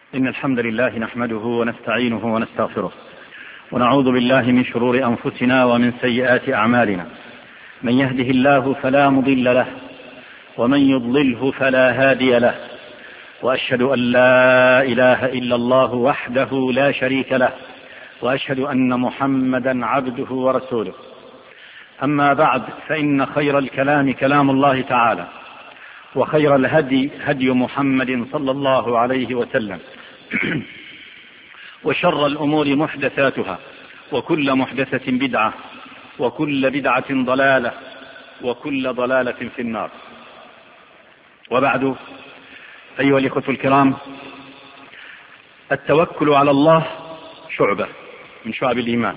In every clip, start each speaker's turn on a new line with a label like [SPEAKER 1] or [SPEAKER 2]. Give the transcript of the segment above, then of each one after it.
[SPEAKER 1] إن الحمد لله نحمده ونستعينه ونستغفره ونعوذ بالله من شرور أنفسنا ومن سيئات أعمالنا. من يهده الله فلا مضل له ومن يضلله فلا هادي له، وأشهد أن لا إله إلا الله وحده لا شريك له، وأشهد أن محمدا عبده ورسوله. أما بعد، فإن خير الكلام كلام الله تعالى، وخير الهدي هدي محمد صلى الله عليه وسلم، وشر الأمور محدثاتها، وكل محدثة بدعة، وكل بدعة ضلالة، وكل ضلالة في النار. وبعد، أيها الإخوة الكرام، التوكل على الله شعبة من شعب الإيمان.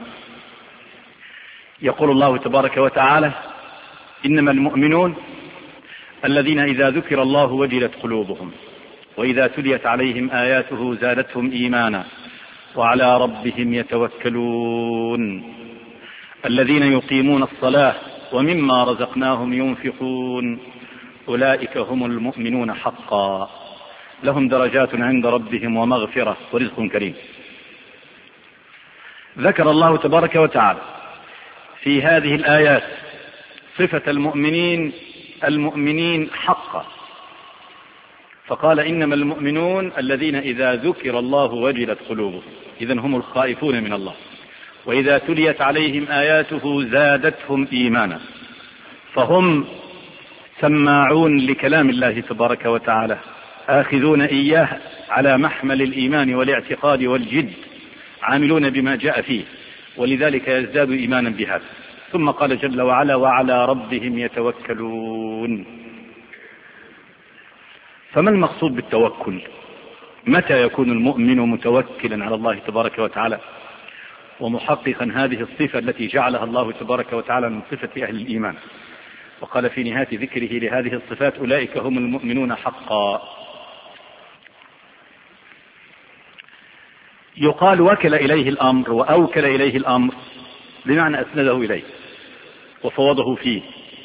[SPEAKER 1] يقول الله تبارك وتعالى: إنما المؤمنون الذين إذا ذكر الله وجلت قلوبهم وإذا تليت عليهم آياته زادتهم إيمانا وعلى ربهم يتوكلون الذين يقيمون الصلاة ومما رزقناهم ينفقون أولئك هم المؤمنون حقا لهم درجات عند ربهم ومغفرة ورزق كريم. ذكر الله تبارك وتعالى في هذه الآيات صفة المؤمنين حقا، فقال: إنما المؤمنون الذين إذا ذكر الله وجلت قلوبهم، إذن هم الخائفون من الله، وإذا تليت عليهم آياته زادتهم إيمانا، فهم سماعون لكلام الله تبارك وتعالى، آخذون إياه على محمل الإيمان والاعتقاد والجد، عاملون بما جاء فيه، ولذلك يزداد إيمانا بهذا. ثم قال جل وعلا: وعلى ربهم يتوكلون. فما المقصود بالتوكل؟ متى يكون المؤمن متوكلا على الله تبارك وتعالى ومحققا هذه الصفة التي جعلها الله تبارك وتعالى من صفة أهل الإيمان؟ وقال في نهاية ذكره لهذه الصفات: أولئك هم المؤمنون حقا. يقال وكل إليه الأمر وأوكل إليه الأمر، بمعنى أسنده إليه وفوضه فيه.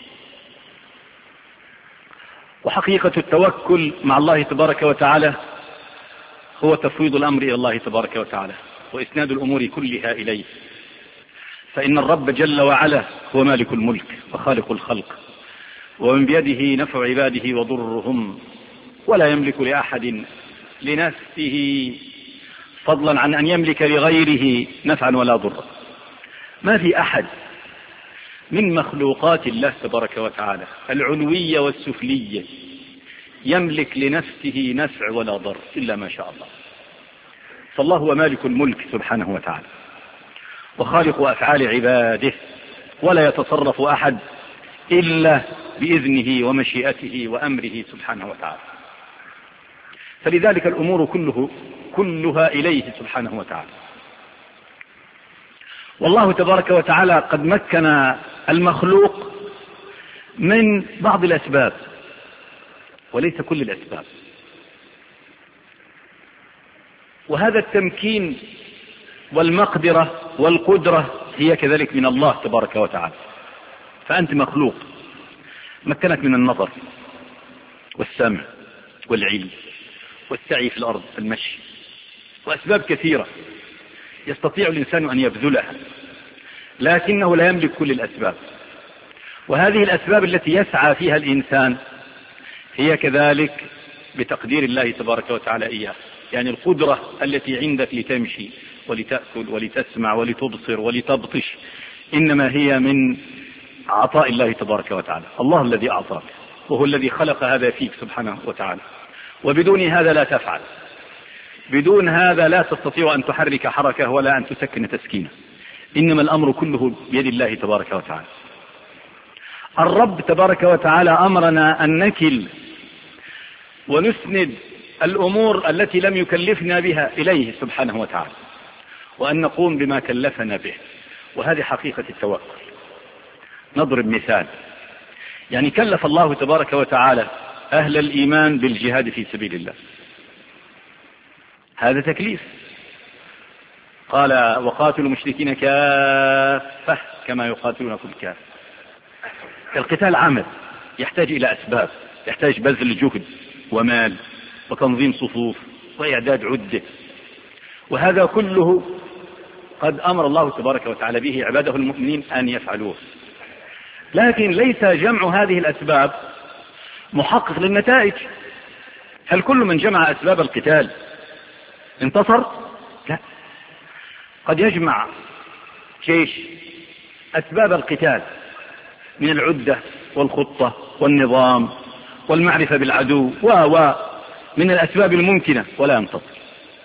[SPEAKER 1] وحقيقة التوكل مع الله تبارك وتعالى هو تفويض الأمر إلى الله تبارك وتعالى وإسناد الأمور كلها إليه، فإن الرب جل وعلا هو مالك الملك وخالق الخلق، ومن بيده نفع عباده وضرهم، ولا يملك لأحد لنفسه فضلا عن أن يملك لغيره نفعا ولا ضرا. ما في أحد من مخلوقات الله تبارك وتعالى العلوية والسفلية يملك لنفسه نفع ولا ضر إلا ما شاء الله. فالله هو مالك الملك سبحانه وتعالى وخالق أفعال عباده، ولا يتصرف أحد إلا بإذنه ومشيئته وأمره سبحانه وتعالى. فلذلك الأمور كلها إليه سبحانه وتعالى. والله تبارك وتعالى قد مكن المخلوق من بعض الأسباب وليس كل الأسباب، وهذا التمكين والمقدرة والقدرة هي كذلك من الله تبارك وتعالى. فأنت مخلوق مكنك من النظر والسمع والعلم والسعي في الأرض، المشي، وأسباب كثيرة يستطيع الإنسان أن يبذلها، لكنه لا يملك كل الأسباب. وهذه الأسباب التي يسعى فيها الإنسان هي كذلك بتقدير الله تبارك وتعالى إياه. يعني القدرة التي عندك لتمشي ولتأكل ولتسمع ولتبصر ولتبطش إنما هي من عطاء الله تبارك وتعالى. الله الذي أعطاك، وهو الذي خلق هذا فيك سبحانه وتعالى، وبدون هذا لا تفعل، بدون هذا لا تستطيع أن تحرك حركة ولا أن تسكن تسكينة. إنما الأمر كله بيد الله تبارك وتعالى. الرب تبارك وتعالى أمرنا أن نكل ونسند الأمور التي لم يكلفنا بها إليه سبحانه وتعالى، وأن نقوم بما كلفنا به، وهذه حقيقة التوكل. نضرب مثال. يعني كلف الله تبارك وتعالى أهل الإيمان بالجهاد في سبيل الله، هذا تكليف. قال: وقاتلوا المشركين كافة كما يقاتلونكم كافة. القتال عمل يحتاج إلى أسباب، يحتاج بذل جهد ومال وتنظيم صفوف وإعداد عدة، وهذا كله قد أمر الله تبارك وتعالى به عباده المؤمنين أن يفعلوه. لكن ليس جمع هذه الأسباب محقق للنتائج. هل كل من جمع أسباب القتال انتصر؟ لا. قد يجمع جيش أسباب القتال من العدة والخطة والنظام والمعرفة بالعدو من الأسباب الممكنة ولا ينتصر،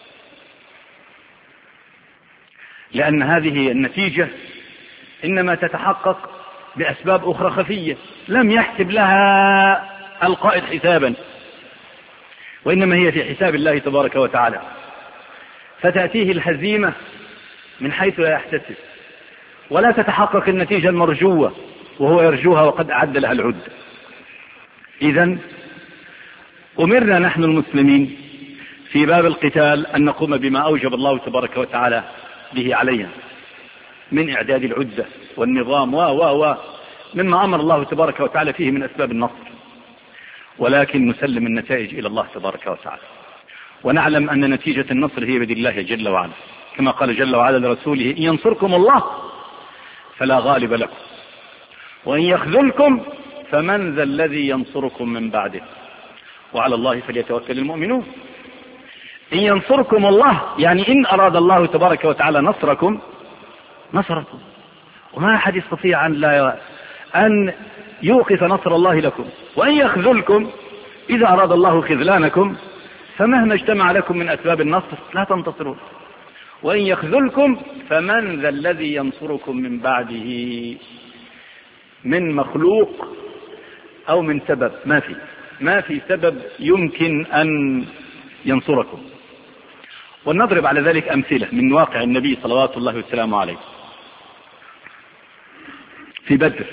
[SPEAKER 1] لأن هذه النتيجة إنما تتحقق بأسباب أخرى خفية لم يحسب لها القائد حسابا، وإنما هي في حساب الله تبارك وتعالى، فتأتيه الهزيمة من حيث لا يحتسب، ولا تتحقق النتيجة المرجوة وهو يرجوها وقد أعد لها العدة. إذن أمرنا نحن المسلمين في باب القتال أن نقوم بما أوجب الله تبارك وتعالى به علينا من إعداد العدة والنظام مما أمر الله تبارك وتعالى فيه من أسباب النصر، ولكن نسلم النتائج إلى الله تبارك وتعالى، ونعلم أن نتيجة النصر هي بيد الله جل وعلا، كما قال جل وعلا لرسوله: إن ينصركم الله فلا غالب لكم وإن يخذلكم فمن ذا الذي ينصركم من بعده وعلى الله فليتوكل المؤمنون. إن ينصركم الله يعني إن أراد الله تبارك وتعالى نصركم نصركم، وما أحد يستطيع أن يوقف نصر الله لكم. وإن يخذلكم إذا أراد الله خذلانكم فمهما اجتمع لكم من أسباب النصر لا تنتصرون. وإن يخذلكم فمن ذا الذي ينصركم من بعده، من مخلوق أو من سبب، ما في سبب يمكن أن ينصركم. ونضرب على ذلك أمثلة من واقع النبي صلوات الله وسلامه عليه. في بدر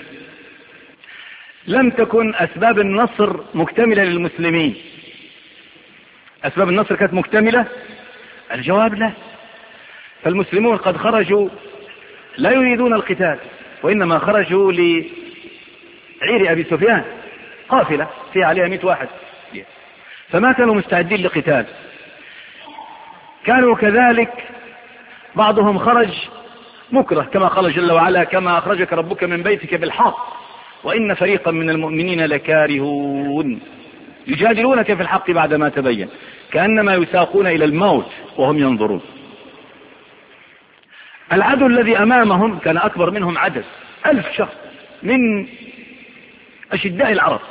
[SPEAKER 1] لم تكن أسباب النصر مكتملة للمسلمين. أسباب النصر كانت مكتملة؟ الجواب لا. فالمسلمون قد خرجوا لا يريدون القتال، وإنما خرجوا لعير أبي سفيان، قافلة فيها عليها 100 واحد، فما كانوا مستعدين لقتال. كانوا كذلك بعضهم خرج مكره، كما قال جل وعلا: كما أخرجك ربك من بيتك بالحق وإن فريقا من المؤمنين لكارهون يجادلونك في الحق بعدما تبين كأنما يساقون إلى الموت وهم ينظرون. العدو الذي أمامهم كان أكبر منهم عدد، 1000 شخص من أشداء العرب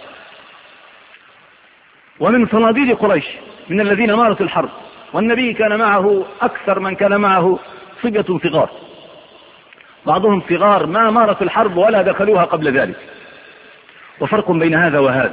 [SPEAKER 1] ومن صناديد قريش، من الذين مارسوا الحرب، والنبي كان معه أكثر من كان معه صبية صغار، بعضهم صغار ما مارسوا الحرب ولا دخلوها قبل ذلك، وفرق بين هذا وهذا.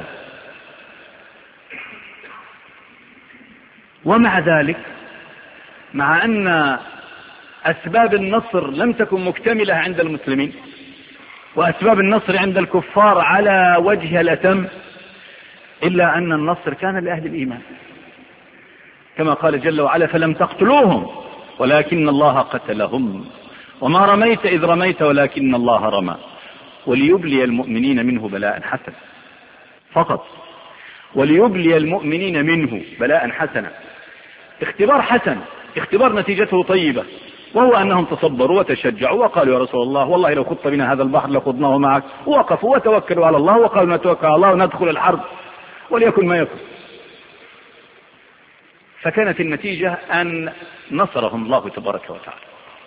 [SPEAKER 1] ومع ذلك، مع أن أسباب النصر لم تكن مكتملة عند المسلمين، وأسباب النصر عند الكفار على وجه الأتم، إلا أن النصر كان لأهل الإيمان، كما قال جل وعلا: فلم تقتلوهم ولكن الله قتلهم وما رميت إذ رميت ولكن الله رمى وليبلي المؤمنين منه بلاء حسنا. فقط وليبلي المؤمنين منه بلاء حسنا، اختبار حسن، اختبار نتيجته طيبة، وهو أنهم تصبروا وتشجعوا وقالوا: يا رسول الله والله لو خضت بنا هذا البحر لخضناه معك، ووقفوا وتوكلوا على الله وقالوا: نتوكل على الله وندخل الحرب وليكن ما يكن. فكانت النتيجة أن نصرهم الله تبارك وتعالى،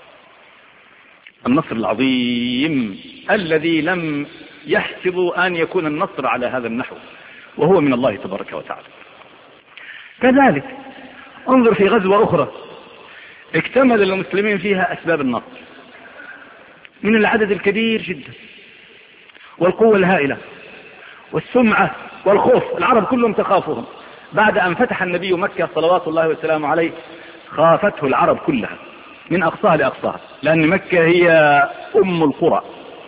[SPEAKER 1] النصر العظيم الذي لم يحسبوا أن يكون النصر على هذا النحو، وهو من الله تبارك وتعالى. كذلك انظر في غزوة أخرى اكتمل المسلمين فيها أسباب النصر من العدد الكبير جدا والقوة الهائلة والسمعة والخوف، العرب كلهم تخافهم. بعد أن فتح النبي مكة صلوات الله وسلامه عليه خافته العرب كلها من أقصاها لأقصاها، لأن مكة هي أم القرى،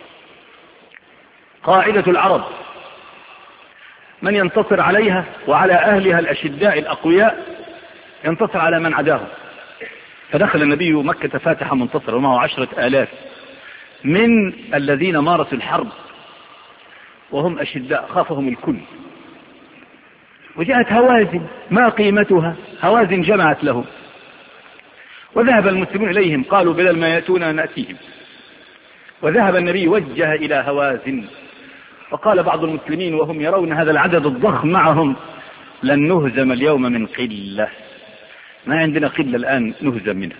[SPEAKER 1] قاعدة العرب، من ينتصر عليها وعلى أهلها الأشداء الأقوياء ينتصر على من عداهم. فدخل النبي مكة فاتحا منتصرا ومعه 10,000 من الذين مارسوا الحرب وهم أشداء، خافهم الكل. وجاءت هوازن ما قيمتها، هوازن جمعت له، وذهب المسلمون إليهم قالوا بدل ما يأتونا نأتيهم. وذهب النبي وجه إلى هوازن، وقال بعض المسلمين وهم يرون هذا العدد الضخم معهم: لن نهزم اليوم من قلة، ما عندنا قلة الآن نهزم منها.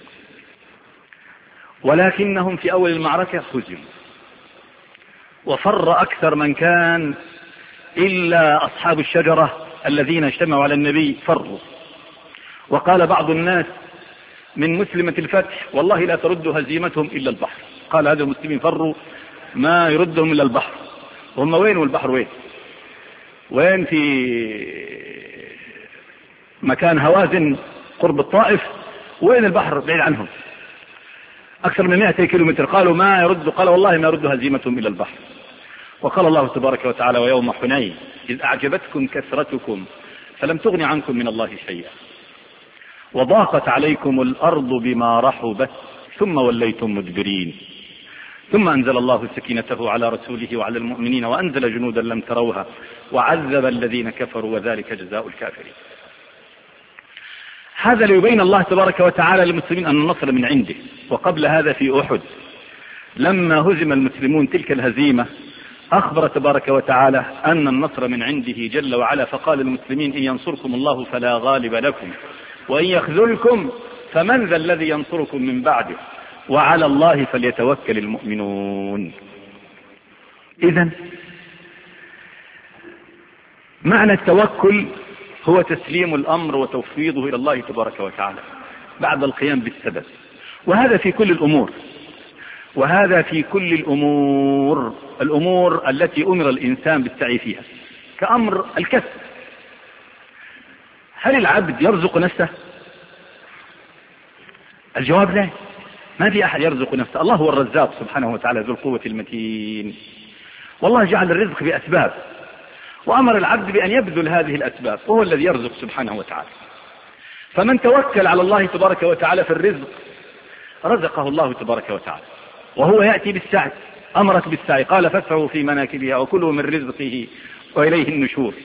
[SPEAKER 1] ولكنهم في أول المعركة هزموا، وفر أكثر من كان إلا أصحاب الشجرة الذين اجتمعوا على النبي فروا. وقال بعض الناس من مسلمة الفتح: والله لا ترد هزيمتهم إلا البحر. قال هذا المسلمين فروا ما يردهم إلا البحر. هم وين والبحر وين؟ وين؟ في مكان هوازن قرب الطائف، وين البحر بعيد عنهم أكثر من 200 كيلومتر. قالوا ما يرد، قال والله ما يرد هزيمتهم إلا البحر. وقال الله تبارك وتعالى: ويوم حنين إذ أعجبتكم كثرتكم فلم تغن عنكم من الله شيئا وضاقت عليكم الأرض بما رحبت ثم وليتم مدبرين ثم أنزل الله سكينته على رسوله وعلى المؤمنين وأنزل جنودا لم تروها وعذب الذين كفروا وذلك جزاء الكافرين. هذا ليبين الله تبارك وتعالى للمسلمين أن النصر من عنده. وقبل هذا في أحد لما هزم المسلمون تلك الهزيمة أخبر تبارك وتعالى أن النصر من عنده جل وعلا، فقال للمسلمين: إن ينصركم الله فلا غالب لكم وإن يخذلكم فمن ذا الذي ينصركم من بعده وعلى الله فليتوكل المؤمنون. إذن معنى التوكل هو تسليم الأمر وتفويضه إلى الله تبارك وتعالى بعد القيام بالسبب. وهذا في كل الأمور، وهذا في كل الأمور التي أمر الإنسان بالسعي فيها، كأمر الكسب. هل العبد يرزق نفسه؟ الجواب لا، ما في أحد يرزق نفسه. الله هو الرزاق سبحانه وتعالى ذو القوة المتين. والله جعل الرزق بأسباب، وأمر العبد بأن يبذل هذه الأسباب، وهو الذي يرزق سبحانه وتعالى. فمن توكل على الله تبارك وتعالى في الرزق رزقه الله تبارك وتعالى، وهو يأتي بالسعي، أمرك بالسعي، قال: فاسعوا في مناكبها وكلوا من رزقه وإليه النشور.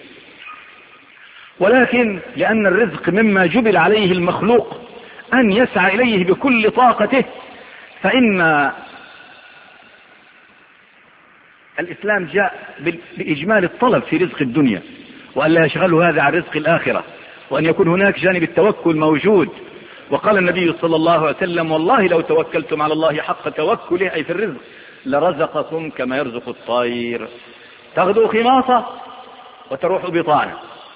[SPEAKER 1] ولكن لأن الرزق مما جبل عليه المخلوق أن يسعى إليه بكل طاقته، فإن الإسلام جاء بإجمال الطلب في رزق الدنيا، وأن لا يشغله هذا عن رزق الآخرة، وأن يكون هناك جانب التوكل موجود. وقال النبي صلى الله عليه وسلم: والله لو توكلتم على الله حق توكله، أي في الرزق، لرزقكم كما يرزق الطير تغدو خماصة وتروح بطانة.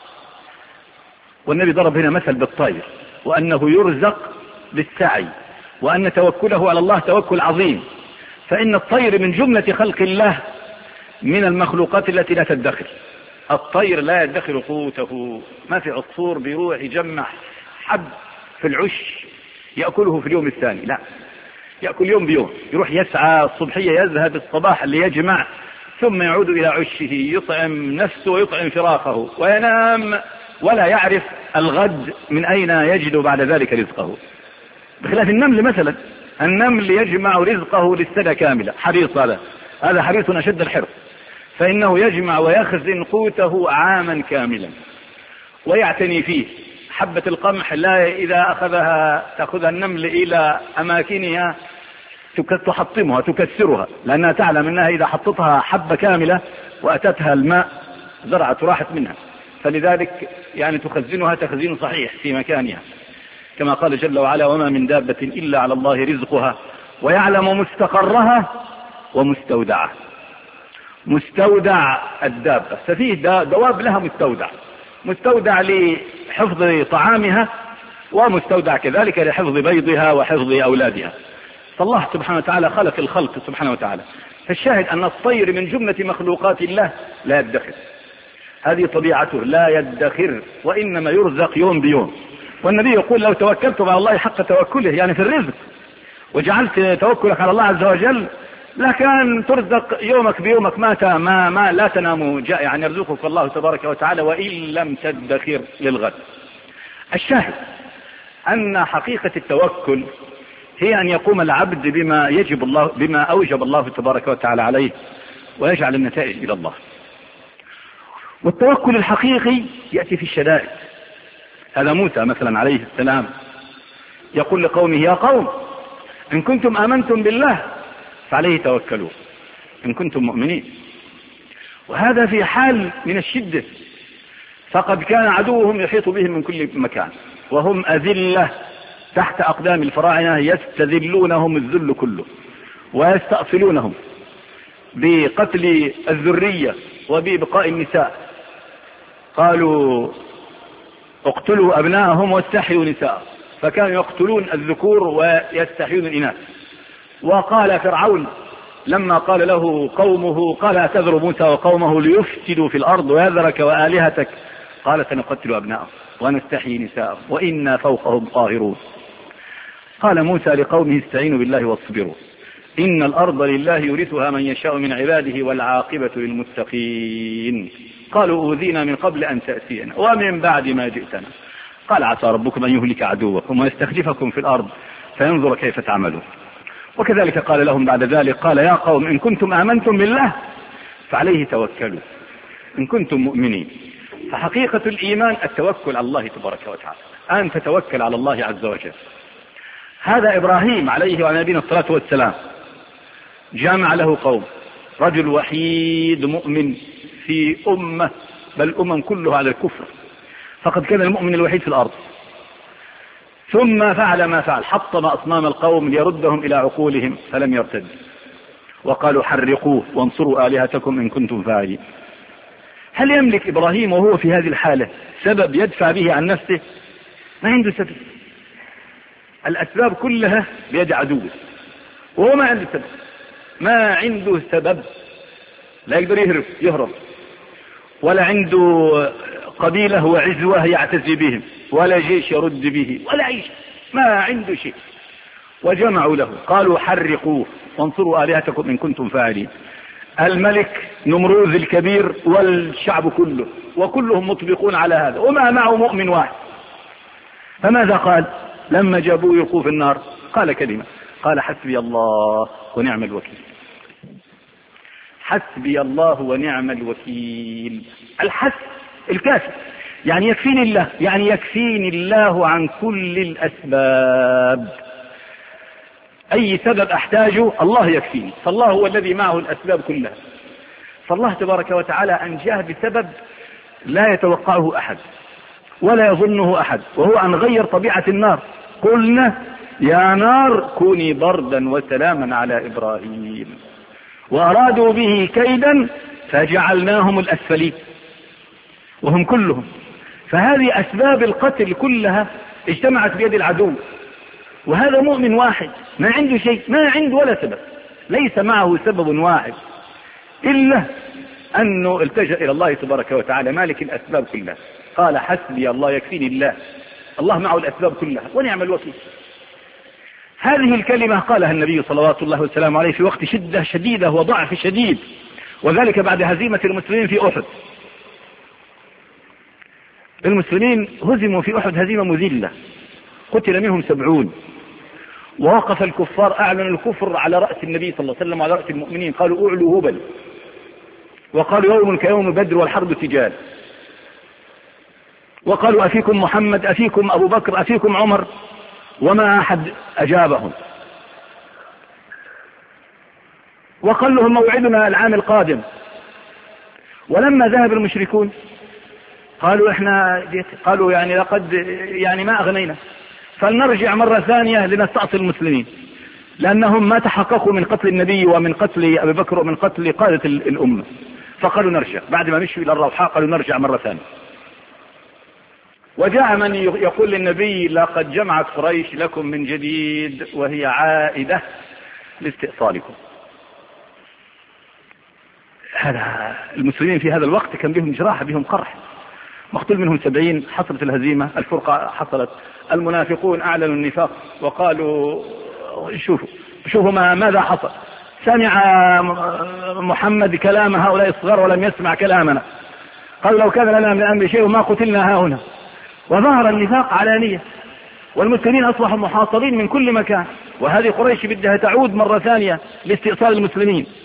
[SPEAKER 1] والنبي ضرب هنا مثل بالطير، وأنه يرزق بالسعي، وأن توكله على الله توكل عظيم. فإن الطير من جملة خلق الله من المخلوقات التي لا تدخر. الطير لا يدخر قوته، ما في عصفور بيروح يجمع حب في العش يأكله في اليوم الثاني، لا، يأكل يوم بيوم، يروح يسعى الصبحية، يذهب الصباح اللي يجمع، ثم يعود إلى عشه يطعم نفسه ويطعم فراخه وينام، ولا يعرف الغد من أين يجد بعد ذلك رزقه. بخلاف النمل مثلا، النمل يجمع رزقه للسنة كاملة، حريص، هذا حريص أشد الحرص، فإنه يجمع ويخزن قوته عاما كاملا ويعتني فيه. حبة القمح لا إذا أخذها تأخذها النمل إلى أماكنها تحطمها تكسرها، لأنها تعلم أنها إذا حطتها حبة كاملة وأتتها الماء زرعت راحت منها، فلذلك يعني تخزنها تخزين صحيح في مكانها، كما قال جل وعلا: وما من دابة إلا على الله رزقها ويعلم مستقرها ومستودعها. مستودع الدابة، ففيه دواب لها مستودع لحفظ طعامها، ومستودع كذلك لحفظ بيضها وحفظ أولادها. فالله سبحانه وتعالى خلق الخلق سبحانه وتعالى. فالشاهد أن الطير من جملة مخلوقات الله لا يدخر، هذه طبيعته، لا يدخر، وإنما يرزق يوم بيوم. والنبي يقول: لو توكلتم على الله حق توكله، يعني في الرزق، وجعلت توكلك على الله عز وجل، لكان ترزق يومك بيومك، ما لا تنام جائعا، يرزقك الله تبارك وتعالى وإن لم تدخر للغد. الشاهد أن حقيقة التوكل هي أن يقوم العبد بما أوجب الله تبارك وتعالى عليه، ويجعل النتائج إلى الله. والتوكل الحقيقي يأتي في الشدائد. هذا موسى مثلا عليه السلام يقول لقومه: يا قوم إن كنتم آمنتم بالله فعليه توكلوا إن كنتم مؤمنين. وهذا في حال من الشدة، فقد كان عدوهم يحيط بهم من كل مكان، وهم أذلة تحت أقدام الفراعنة، يستذلونهم الذل كله ويستأصلونهم بقتل الذرية وببقاء النساء. قالوا: اقتلوا أبناءهم واستحيوا نساءهم، فكانوا يقتلون الذكور ويستحيون الإناث. وقال فرعون لما قال له قومه: قال أتذر موسى وقومه ليفسدوا في الأرض ويذرك وآلهتك، قال: سنقتل أبناءهم ونستحيي نساءهم وإنا فوقهم قاهرون. قال موسى لقومه: استعينوا بالله واصبروا إن الأرض لله يورثها من يشاء من عباده والعاقبة للمتقين. قالوا: أوذينا من قبل أن تأتينا ومن بعد ما جئتنا. قال: عسى ربكم أن يهلك عدوكم ويستخلفكم في الأرض فينظر كيف تعملون. وكذلك قال لهم بعد ذلك: قال: يا قوم إن كنتم آمنتم بالله فعليه توكلوا إن كنتم مؤمنين. فحقيقة الإيمان التوكل على الله تبارك وتعالى، أن تتوكل على الله عز وجل. هذا إبراهيم عليه وعلى نبينا الصلاة والسلام جامع له قوم، رجل وحيد مؤمن في أمة، بل أمم كلها على الكفر، فقد كان المؤمن الوحيد في الأرض. ثم فعل ما فعل، حطم أصنام القوم ليردهم إلى عقولهم فلم يرتد، وقالوا: حرقوه وانصروا آلهتكم إن كنتم فاعلين. هل يملك إبراهيم وهو في هذه الحالة سبب يدفع به عن نفسه؟ ما عنده سبب، الأسباب كلها بيد عدوه، وهو ما عنده سبب، ما عنده سبب، لا يقدر يهرب، ولا عنده قبيلة وعزوة يعتزي بهم، ولا جيش يرد به، ولا عيش، ما عنده شيء. وجمعوا له قالوا: حرقوه وانصروا آلهتكم إن كنتم فاعلين. الملك نمروذ الكبير والشعب كله، وكلهم مطبقون على هذا، وما معه مؤمن واحد. فماذا قال لما جابوه يلقوه في النار؟ قال كلمة، قال: حسبي الله ونعم الوكيل. حسبي الله ونعم الوكيل. الحسب الكافي، يعني يكفيني الله، يعني يكفيني الله عن كل الأسباب. أي سبب أحتاجه الله يكفيني، فالله هو الذي معه الأسباب كلها. فالله تبارك وتعالى أنجاه بسبب لا يتوقعه أحد ولا يظنه أحد، وهو أن غير طبيعة النار. قلنا: يا نار كوني بردا وسلاما على إبراهيم، وأرادوا به كيدا فجعلناهم الأسفلين، وهم كلهم. فهذه أسباب القتل كلها اجتمعت بيد العدو، وهذا مؤمن واحد ما عنده شيء، ما عنده ولا سبب، ليس معه سبب واحد إلا أنه التجأ إلى الله تبارك وتعالى مالك الأسباب كلها. قال: حسبي الله يكفيني الله، الله معه الأسباب كلها ونعم الوكيل. هذه الكلمة قالها النبي صلوات الله وسلامه عليه في وقت شدة شديدة وضعف شديد، وذلك بعد هزيمة المسلمين في أحد. المسلمين هزموا في أحد هزيمة مذلة، قتل منهم 70، ووقف الكفار أعلنوا الكفر على رأس النبي صلى الله عليه وسلم وعلى رأس المؤمنين، قالوا: أعلوا هبل، وقالوا: يوم كيوم بدر والحرب سجال، وقالوا: أفيكم محمد، أفيكم أبو بكر، أفيكم عمر، وما أحد أجابهم. وقال لهم: موعدنا العام القادم. ولما ذهب المشركون قالوا يعني لقد ما أغنينا، فلنرجع مرة ثانية لنستأصل المسلمين، لأنهم ما تحققوا من قتل النبي ومن قتل أبي بكر ومن قتل قادة الأمة. فقالوا نرجع، بعد ما مشوا إلى الروحاء قالوا نرجع مرة ثانية. وجاء من يقول للنبي: لقد جمعت قريش لكم من جديد وهي عائدة لاستئصالكم. هذا المسلمين في هذا الوقت كان بهم جراح، بهم قرح، مقتول منهم 70، حصلت الهزيمة، الفرقة حصلت، المنافقون أعلنوا النفاق وقالوا: شوفوا ماذا حصل، سمع محمد كلام هؤلاء الصغار ولم يسمع كلامنا، قالوا: لو كان لنا من الأمر شيء ما قتلنا هاهنا. وظهر النفاق علانية، والمسلمين أصبحوا محاصرين من كل مكان، وهذه قريش بدها تعود مرة ثانية لاستئصال المسلمين.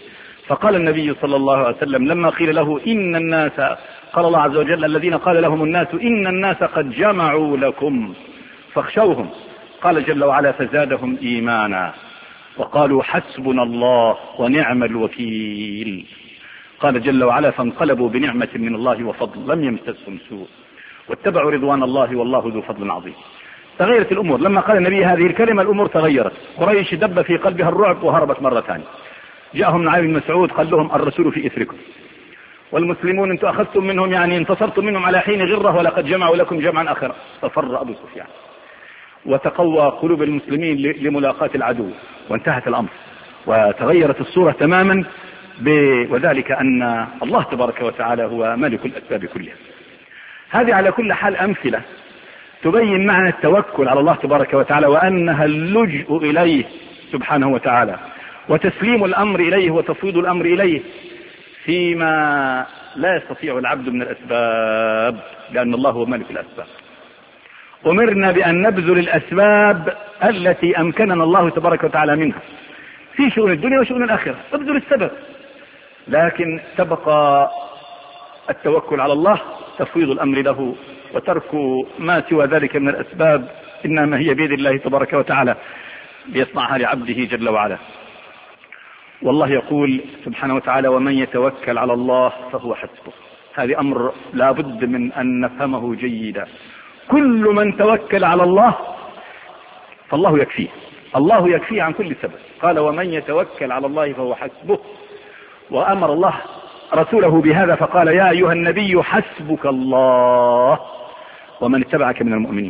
[SPEAKER 1] فقال النبي صلى الله عليه وسلم لما قيل له إن الناس، قال الله عز وجل الذين قال لهم الناس إن الناس قد جمعوا لكم فاخشوهم، قال جل وعلا فزادهم إيمانا وقالوا حسبنا الله ونعم الوكيل. قال جل وعلا فانقلبوا بنعمة من الله وفضل لم يمسسهم سوء واتبعوا رضوان الله والله ذو فضل عظيم. تغيرت الأمور لما قال النبي هذه الكلمة، الأمور تغيرت. قريش دب في قلبها الرعب وهربت مرة ثانية. جاءهم نعيم بن مسعود قال لهم الرسول في إثركم، والمسلمون انتم أخذتم منهم يعني انتصرتم منهم على حين غرة ولقد جمعوا لكم جمعا آخر. ففر أبو سفيان وتقوى قلوب المسلمين لملاقاة العدو وانتهت الأمر وتغيرت الصورة تماما، وذلك أن الله تبارك وتعالى هو مالك الأسباب كلها. هذه على كل حال أمثلة تبين معنى التوكل على الله تبارك وتعالى، وأنها اللجوء إليه سبحانه وتعالى وتسليم الأمر إليه وتفويض الأمر إليه فيما لا يستطيع العبد من الأسباب، لأن الله هو مالك الأسباب. أمرنا بأن نبذل الأسباب التي أمكننا الله تبارك وتعالى منها في شؤون الدنيا وشؤون الآخرة، ابذل السبب، لكن تبقى التوكل على الله، تفويض الأمر له وترك ما سوى ذلك من الأسباب، إنما هي بيد الله تبارك وتعالى ليصنعها لعبده جل وعلا. والله يقول سبحانه وتعالى ومن يتوكل على الله فهو حسبه. هذا أمر لا بد من أن نفهمه جيدا. كل من توكل على الله فالله يكفيه، الله يكفيه عن كل سبب. قال ومن يتوكل على الله فهو حسبه، وأمر الله رسوله بهذا فقال يا أيها النبي حسبك الله ومن اتبعك من المؤمنين.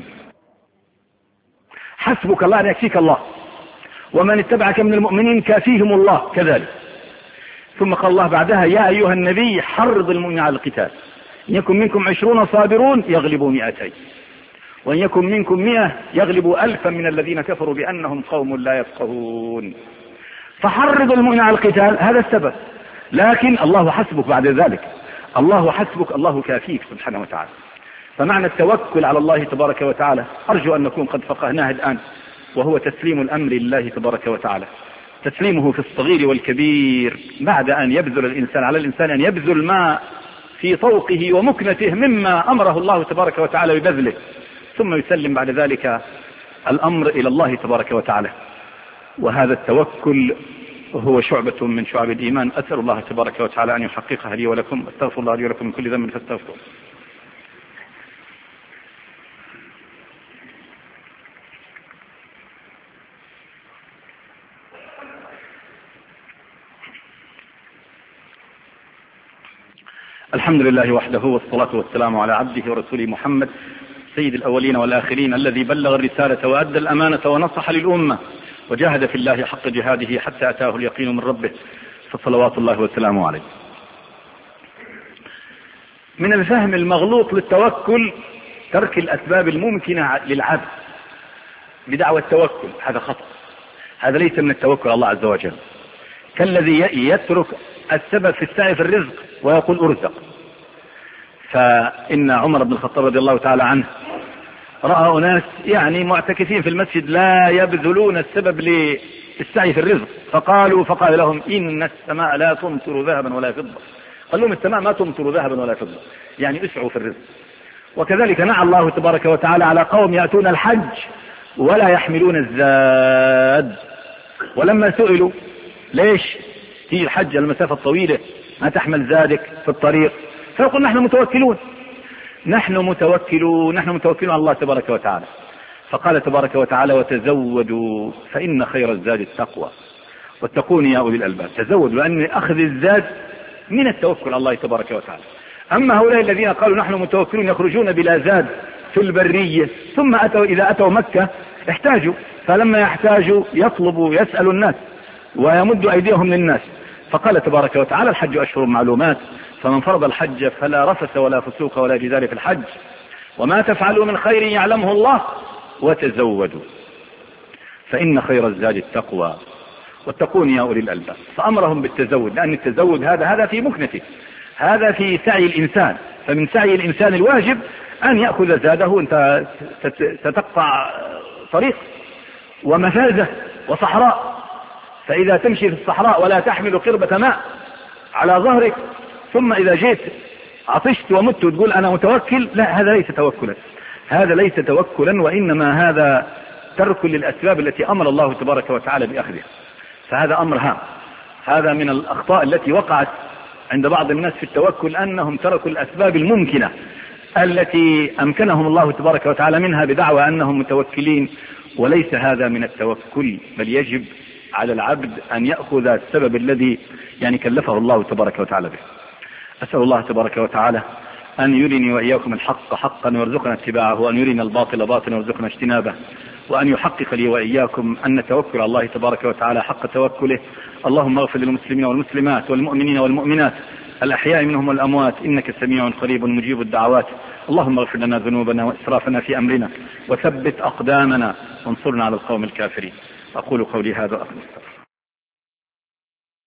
[SPEAKER 1] حسبك الله أن يكفيك الله، ومن اتبعك من المؤمنين كافيهم الله كذلك. ثم قال الله بعدها يا أيها النبي حرض المؤمنين على القتال، إن يكن منكم 20 صابرون يغلبوا 200 وإن يكن منكم 100 يغلبوا 1000 من الذين كفروا بأنهم قوم لا يفقهون. فحرض المؤمنين على القتال هذا السبب، لكن الله حسبك بعد ذلك، الله حسبك، الله كافيك سبحانه وتعالى. فمعنى التوكل على الله تبارك وتعالى أرجو أن نكون قد فقهناه الآن، وهو تسليم الأمر لله تبارك وتعالى، تسليمه في الصغير والكبير، بعد أن يبذل الإنسان على الإنسان أن يبذل ما في طوقه ومكنته مما أمره الله تبارك وتعالى ببذله، ثم يسلم بعد ذلك الأمر إلى الله تبارك وتعالى. وهذا التوكل هو شعبة من شعب الإيمان. أسأل الله تبارك وتعالى أن يحققها لي ولكم. أستغفر الله لي ولكم من كل ذنب فاستغفروه. الحمد لله وحده، والصلاة والسلام على عبده ورسوله محمد سيد الأولين والآخرين، الذي بلغ الرسالة وأدى الأمانة ونصح للأمة وجاهد في الله حق جهاده حتى أتاه اليقين من ربه، فصلوات الله وسلامه عليه. من الفهم المغلوط للتوكل ترك الأسباب الممكنة للعبد بدعوى التوكل، هذا خطأ، هذا ليس من التوكل على الله عز وجل، كالذي يترك السبب في السعي في الرزق ويقول أرزق. فإن عمر بن الخطاب رضي الله تعالى عنه رأى أناس يعني معتكفين في المسجد لا يبذلون السبب للسعي في الرزق، فقال لهم إن السماء لا تمطر ذهبا ولا فضة. قال لهم السماء ما تمطر ذهبا ولا فضة، يعني اسعوا في الرزق. وكذلك نعى الله تبارك وتعالى على قوم يأتون الحج ولا يحملون الزاد، ولما سئلوا ليش تيجي الحج المسافة الطويلة ما تحمل زادك في الطريق، فيقول نحن متوكلون على الله تبارك وتعالى. فقال تبارك وتعالى وتزودوا فإن خير الزاد التقوى واتقون يا أولي الألباب. تزودوا، لأن أخذ الزاد من التوكل على الله تبارك وتعالى. أما هؤلاء الذين قالوا نحن متوكلون يخرجون بلا زاد في البرية، ثم إذا أتوا مكة احتاجوا، فلما يحتاجوا يطلبوا يسألوا الناس ويمدوا أيديهم للناس. فقال تبارك وتعالى الحج أشهر معلومات، فمن فرض الحج فلا رفث ولا فسوق ولا جدال في الحج، وما تفعلوا من خير يعلمه الله، وتزودوا فإن خير الزاد التقوى واتقون يا أولي الألباب. فأمرهم بالتزود، لأن التزود هذا في مكنته، هذا في سعي الإنسان. فمن سعي الإنسان الواجب أن يأخذ زاده. أنت ستقطع طريق ومفازة وصحراء، فإذا تمشي في الصحراء ولا تحمل قربة ماء على ظهرك، ثم إذا جيت عطشت ومت وتقول أنا متوكل، لا، هذا ليس توكلا، هذا ليس توكلا، وإنما هذا ترك للأسباب التي أمر الله تبارك وتعالى بأخذها. فهذا أمر هام. هذا من الأخطاء التي وقعت عند بعض الناس في التوكل، أنهم تركوا الأسباب الممكنة التي أمكنهم الله تبارك وتعالى منها بدعوى أنهم متوكلين، وليس هذا من التوكل، بل يجب على العبد أن يأخذ السبب الذي كلفه الله تبارك وتعالى به. أسأل الله تبارك وتعالى أن يرني وإياكم الحق حقا ويرزقنا اتباعه، وأن يرينا الباطل باطلا ويرزقنا اجتنابه، وأن يحقق لي وإياكم أن توكل الله تبارك وتعالى حق توكله. اللهم اغفر للمسلمين والمسلمات والمؤمنين والمؤمنات الأحياء منهم والأموات، إنك سميع قريب مجيب الدعوات. اللهم اغفر لنا ذنوبنا وإسرافنا في أمرنا، وثبت أقدامنا، وانصرنا على القوم الكافرين. أقول قولي هذا وأستغفر.